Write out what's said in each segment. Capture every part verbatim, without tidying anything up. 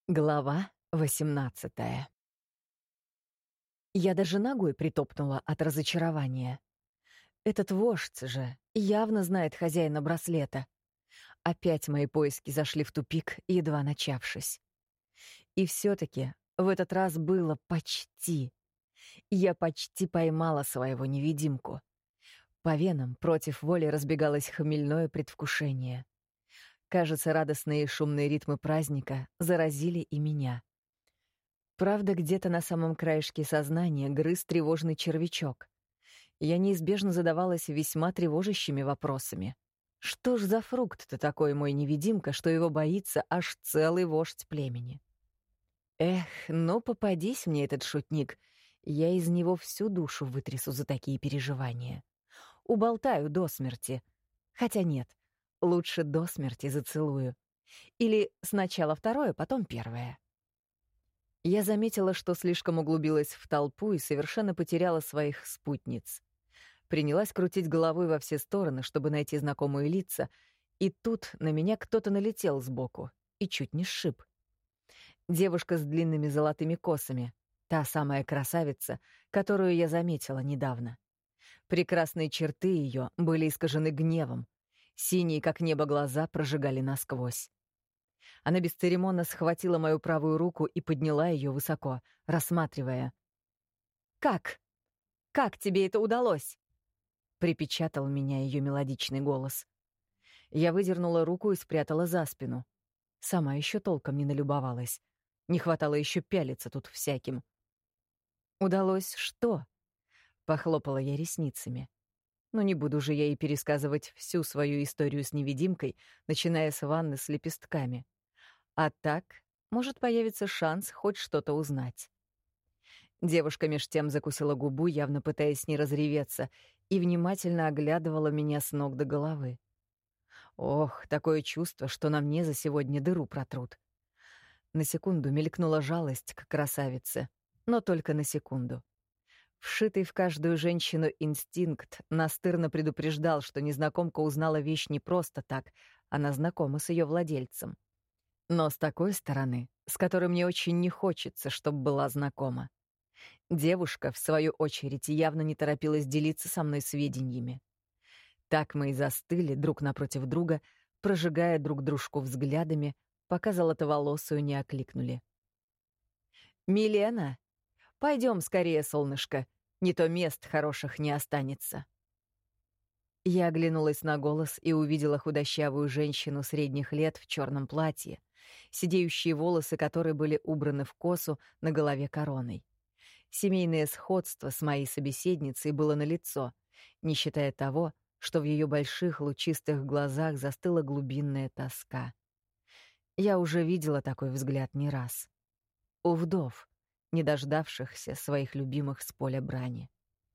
Глава восемнадцатая. Я даже ногой притопнула от разочарования. Этот вождь же явно знает хозяина браслета. Опять мои поиски зашли в тупик, едва начавшись. И все-таки в этот раз было почти. Я почти поймала своего невидимку. По венам против воли разбегалось хмельное предвкушение. Кажется, радостные и шумные ритмы праздника заразили и меня. Правда, где-то на самом краешке сознания грыз тревожный червячок. Я неизбежно задавалась весьма тревожащими вопросами. Что ж за фрукт-то такой мой невидимка, что его боится аж целый вождь племени? Эх, ну попадись мне этот шутник, я из него всю душу вытрясу за такие переживания. Уболтаю до смерти. Хотя нет. Лучше до смерти зацелую. Или сначала второе, потом первое. Я заметила, что слишком углубилась в толпу и совершенно потеряла своих спутниц. Принялась крутить головой во все стороны, чтобы найти знакомые лица, и тут на меня кто-то налетел сбоку и чуть не сшиб. Девушка с длинными золотыми косами, та самая красавица, которую я заметила недавно. Прекрасные черты ее были искажены гневом. Синие, как небо, глаза прожигали насквозь. Она бесцеремонно схватила мою правую руку и подняла ее высоко, рассматривая. «Как? Как тебе это удалось?» — припечатал меня ее мелодичный голос. Я выдернула руку и спрятала за спину. Сама еще толком не налюбовалась. Не хватало еще пялиться тут всяким. «Удалось что?» — похлопала я ресницами. Но не буду же я ей пересказывать всю свою историю с невидимкой, начиная с ванны с лепестками. А так, может появиться шанс хоть что-то узнать. Девушка меж тем закусила губу, явно пытаясь не разреветься, и внимательно оглядывала меня с ног до головы. Ох, такое чувство, что на мне за сегодня дыру протрут. На секунду мелькнула жалость к красавице, но только на секунду. Вшитый в каждую женщину инстинкт настырно предупреждал, что незнакомка узнала вещь не просто так, она знакома с ее владельцем. Но с такой стороны, с которой мне очень не хочется, чтобы была знакома. Девушка, в свою очередь, явно не торопилась делиться со мной сведениями. Так мы и застыли друг напротив друга, прожигая друг дружку взглядами, пока золотоволосую не окликнули. «Милена! Пойдем скорее, солнышко, не то мест хороших не останется». Я оглянулась на голос и увидела худощавую женщину средних лет в черном платье, сидеющие волосы которой были убраны в косу, на голове короной. Семейное сходство с моей собеседницей было налицо, не считая того, что в ее больших лучистых глазах застыла глубинная тоска. Я уже видела такой взгляд не раз. У вдов, не дождавшихся своих любимых с поля брани.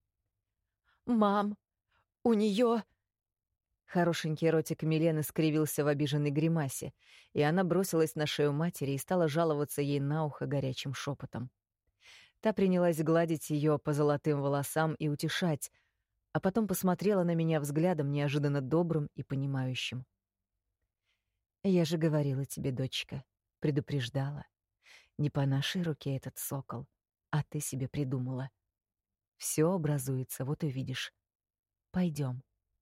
«Мам, у нее...» Хорошенький ротик Милены скривился в обиженной гримасе, и она бросилась на шею матери и стала жаловаться ей на ухо горячим шепотом. Та принялась гладить ее по золотым волосам и утешать, а потом посмотрела на меня взглядом неожиданно добрым и понимающим. «Я же говорила тебе, дочка, предупреждала. Не по нашей руке этот сокол, а ты себе придумала. Все образуется, вот увидишь. Пойдем».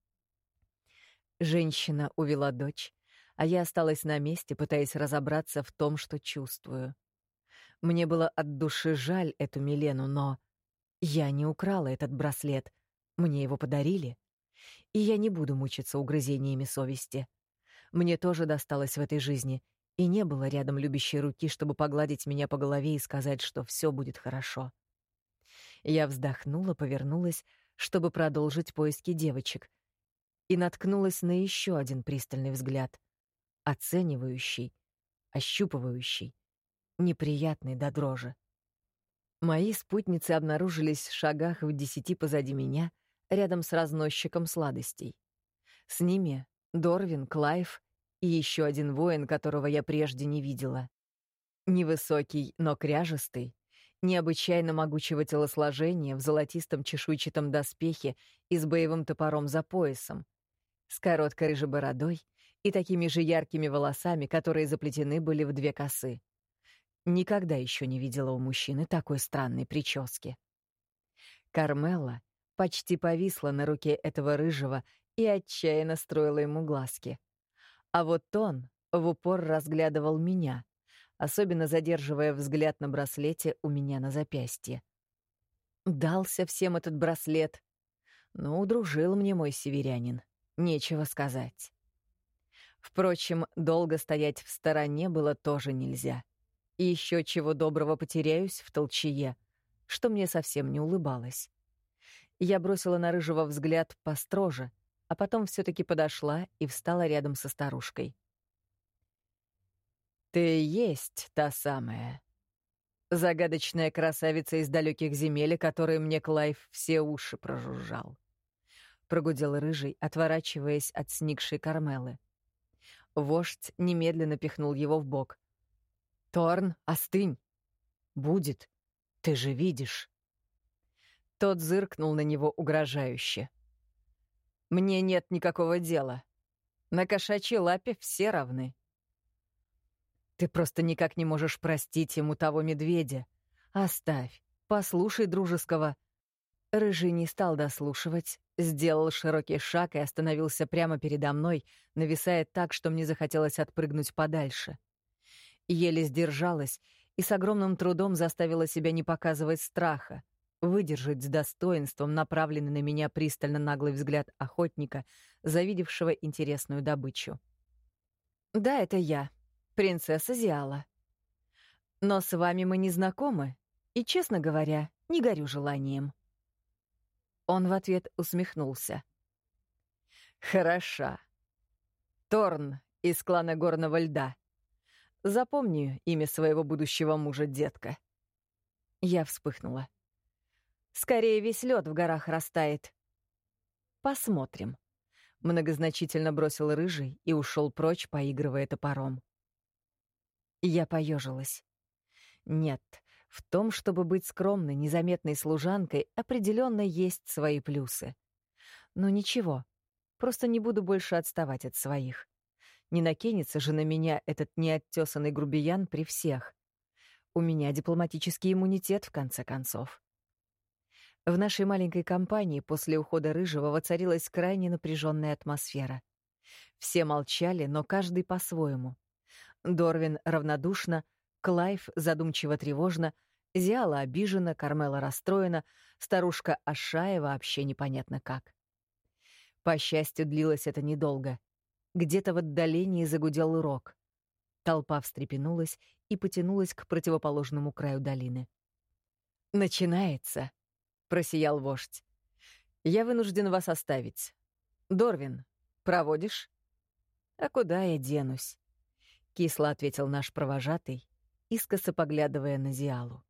Женщина увела дочь, а я осталась на месте, пытаясь разобраться в том, что чувствую. Мне было от души жаль эту Милену, но я не украла этот браслет, мне его подарили, и я не буду мучиться угрызениями совести. Мне тоже досталось в этой жизни, и не было рядом любящей руки, чтобы погладить меня по голове и сказать, что все будет хорошо. Я вздохнула, повернулась, чтобы продолжить поиски девочек, и наткнулась на еще один пристальный взгляд, оценивающий, ощупывающий, неприятный до дрожи. Мои спутницы обнаружились в шагах в десяти позади меня, рядом с разносчиком сладостей. С ними Дорвин, Клайв и еще один воин, которого я прежде не видела. Невысокий, но кряжестый, необычайно могучего телосложения в золотистом чешуйчатом доспехе и с боевым топором за поясом, с короткой рыжей бородой и такими же яркими волосами, которые заплетены были в две косы. Никогда еще не видела у мужчины такой странной прически. Кармелла почти повисла на руке этого рыжего и отчаянно строила ему глазки. А вот он в упор разглядывал меня, особенно задерживая взгляд на браслете у меня на запястье. Дался всем этот браслет. Ну, удружил мне мой северянин. Нечего сказать. Впрочем, долго стоять в стороне было тоже нельзя. И еще чего доброго потеряюсь в толчее, что мне совсем не улыбалось. Я бросила на рыжего взгляд построже, а потом все-таки подошла и встала рядом со старушкой. «Ты есть та самая загадочная красавица из далеких земель, которой мне Клайв все уши прожужжал», — прогудел рыжий, отворачиваясь от сникшей Кармелы. Вождь немедленно пихнул его в бок. «Торн, остынь! Будет, ты же видишь!» Тот зыркнул на него угрожающе. «Мне нет никакого дела. На кошачьей лапе все равны. Ты просто никак не можешь простить ему того медведя. Оставь, послушай дружеского». Рыжий не стал дослушивать, сделал широкий шаг и остановился прямо передо мной, нависая так, что мне захотелось отпрыгнуть подальше. Еле сдержалась и с огромным трудом заставила себя не показывать страха, выдержать с достоинством направленный на меня пристально наглый взгляд охотника, завидевшего интересную добычу. «Да, это я, принцесса Зиала. Но с вами мы не знакомы, и, честно говоря, не горю желанием». Он в ответ усмехнулся. «Хороша. Торн из клана Горного Льда. Запомни имя своего будущего мужа, детка». Я вспыхнула. «Скорее весь лед в горах растает». «Посмотрим», — многозначительно бросил рыжий и ушел прочь, поигрывая топором. Я поежилась. Нет, в том, чтобы быть скромной, незаметной служанкой, определенно есть свои плюсы. Но ничего, просто не буду больше отставать от своих. Не накинется же на меня этот неоттесанный грубиян при всех. У меня дипломатический иммунитет, в конце концов. В нашей маленькой компании после ухода рыжего воцарилась крайне напряженная атмосфера. Все молчали, но каждый по-своему. Дорвин равнодушно, Клайв задумчиво-тревожно, Зиала обижена, Кармела расстроена, старушка Ашая вообще непонятно как. По счастью, длилось это недолго. Где-то в отдалении загудел рог. Толпа встрепенулась и потянулась к противоположному краю долины. «Начинается», — просиял вождь. «Я вынужден вас оставить. Дорвин, проводишь?» «А куда я денусь?» — кисло ответил наш провожатый, искоса поглядывая на Зиалу.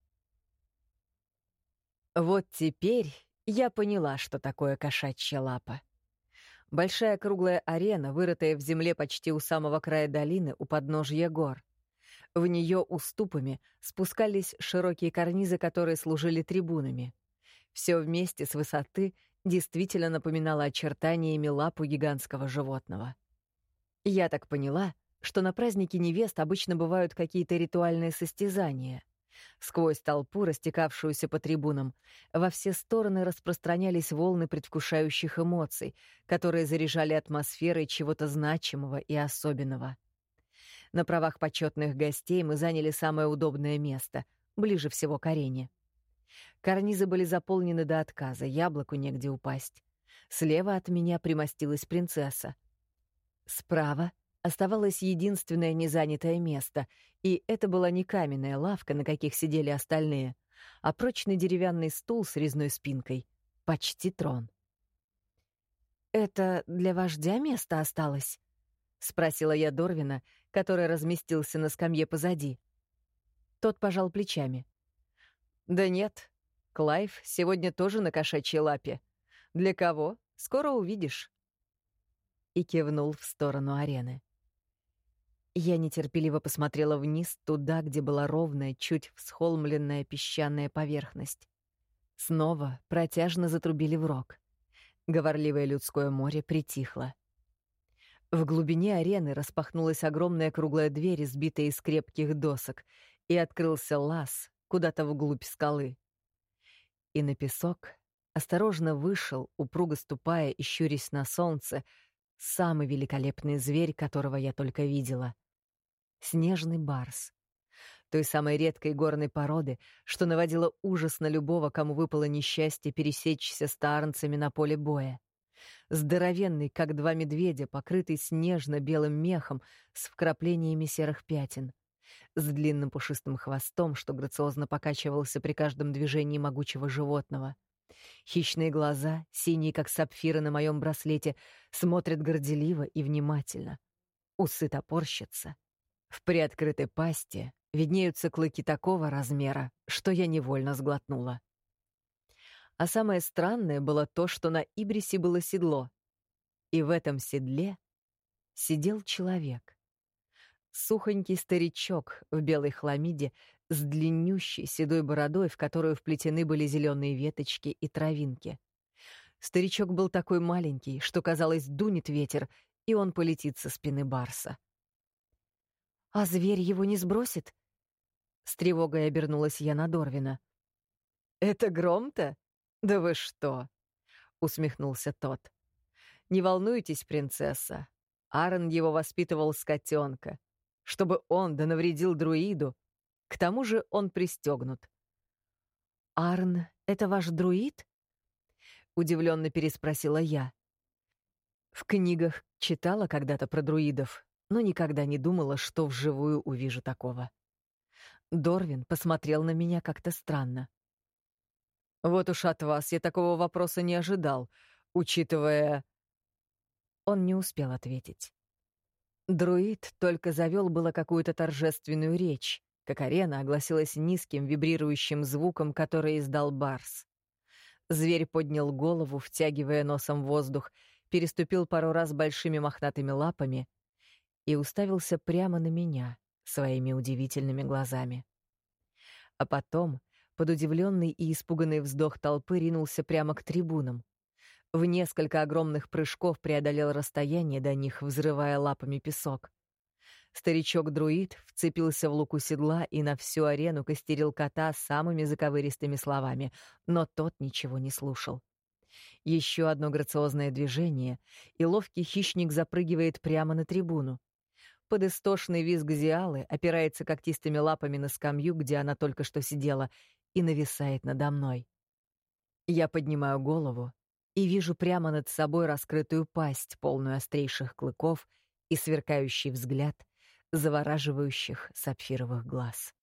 Вот теперь я поняла, что такое кошачья лапа. Большая круглая арена, вырытая в земле почти у самого края долины, у подножья гор. В нее уступами спускались широкие карнизы, которые служили трибунами. Все вместе с высоты действительно напоминало очертаниями лапу гигантского животного. Я так поняла, что на празднике невест обычно бывают какие-то ритуальные состязания. Сквозь толпу, растекавшуюся по трибунам, во все стороны распространялись волны предвкушающих эмоций, которые заряжали атмосферой чего-то значимого и особенного. На правах почетных гостей мы заняли самое удобное место, ближе всего к арене. Карнизы были заполнены до отказа, яблоку негде упасть. Слева от меня примостилась принцесса. Справа оставалось единственное незанятое место, и это была не каменная лавка, на каких сидели остальные, а прочный деревянный стул с резной спинкой, почти трон. «Это для вождя место осталось?» — спросила я Дорвина, который разместился на скамье позади. Тот пожал плечами. «Да нет, Клайв сегодня тоже на кошачьей лапе. Для кого? Скоро увидишь». И кивнул в сторону арены. Я нетерпеливо посмотрела вниз, туда, где была ровная, чуть всхолмленная песчаная поверхность. Снова протяжно затрубили в рог. Говорливое людское море притихло. В глубине арены распахнулась огромная круглая дверь, сбитая из крепких досок, и открылся лаз куда-то вглубь скалы. И на песок осторожно вышел, упруго ступая и щурясь на солнце, самый великолепный зверь, которого я только видела. Снежный барс. Той самой редкой горной породы, что наводило ужас на любого, кому выпало несчастье пересечься с таарнцами на поле боя. Здоровенный, как два медведя, покрытый снежно-белым мехом с вкраплениями серых пятен, с длинным пушистым хвостом, что грациозно покачивался при каждом движении могучего животного. Хищные глаза, синие, как сапфиры на моем браслете, смотрят горделиво и внимательно. Усы топорщатся. В приоткрытой пасти виднеются клыки такого размера, что я невольно сглотнула. А самое странное было то, что на Ибрисе было седло, и в этом седле сидел человек. Сухонький старичок в белой хламиде с длиннющей седой бородой, в которую вплетены были зеленые веточки и травинки. Старичок был такой маленький, что, казалось, дунет ветер, и он полетит со спины барса. «А зверь его не сбросит?» С тревогой обернулась я на Дорвина. «Это гром-то? Да вы что?» — усмехнулся тот. «Не волнуйтесь, принцесса. Аарон его воспитывал с котенка, чтобы он да навредил друиду. К тому же он пристегнут». «Аарон — это ваш друид?» — удивленно переспросила я. В книгах читала когда-то про друидов, но никогда не думала, что вживую увижу такого. Дорвин посмотрел на меня как-то странно. «Вот уж от вас я такого вопроса не ожидал, учитывая...» Он не успел ответить. Друид только завел было какую-то торжественную речь, как арена огласилась низким вибрирующим звуком, который издал барс. Зверь поднял голову, втягивая носом воздух, переступил пару раз большими мохнатыми лапами и уставился прямо на меня своими удивительными глазами. А потом, под удивленный и испуганный вздох толпы, ринулся прямо к трибунам. В несколько огромных прыжков преодолел расстояние до них, взрывая лапами песок. Старичок-друид вцепился в луку седла и на всю арену костерил кота самыми заковыристыми словами, но тот ничего не слушал. Еще одно грациозное движение, и ловкий хищник запрыгивает прямо на трибуну. Под истошный визг Зиалы опирается когтистыми лапами на скамью, где она только что сидела, и нависает надо мной. Я поднимаю голову и вижу прямо над собой раскрытую пасть, полную острейших клыков и сверкающий взгляд завораживающих сапфировых глаз.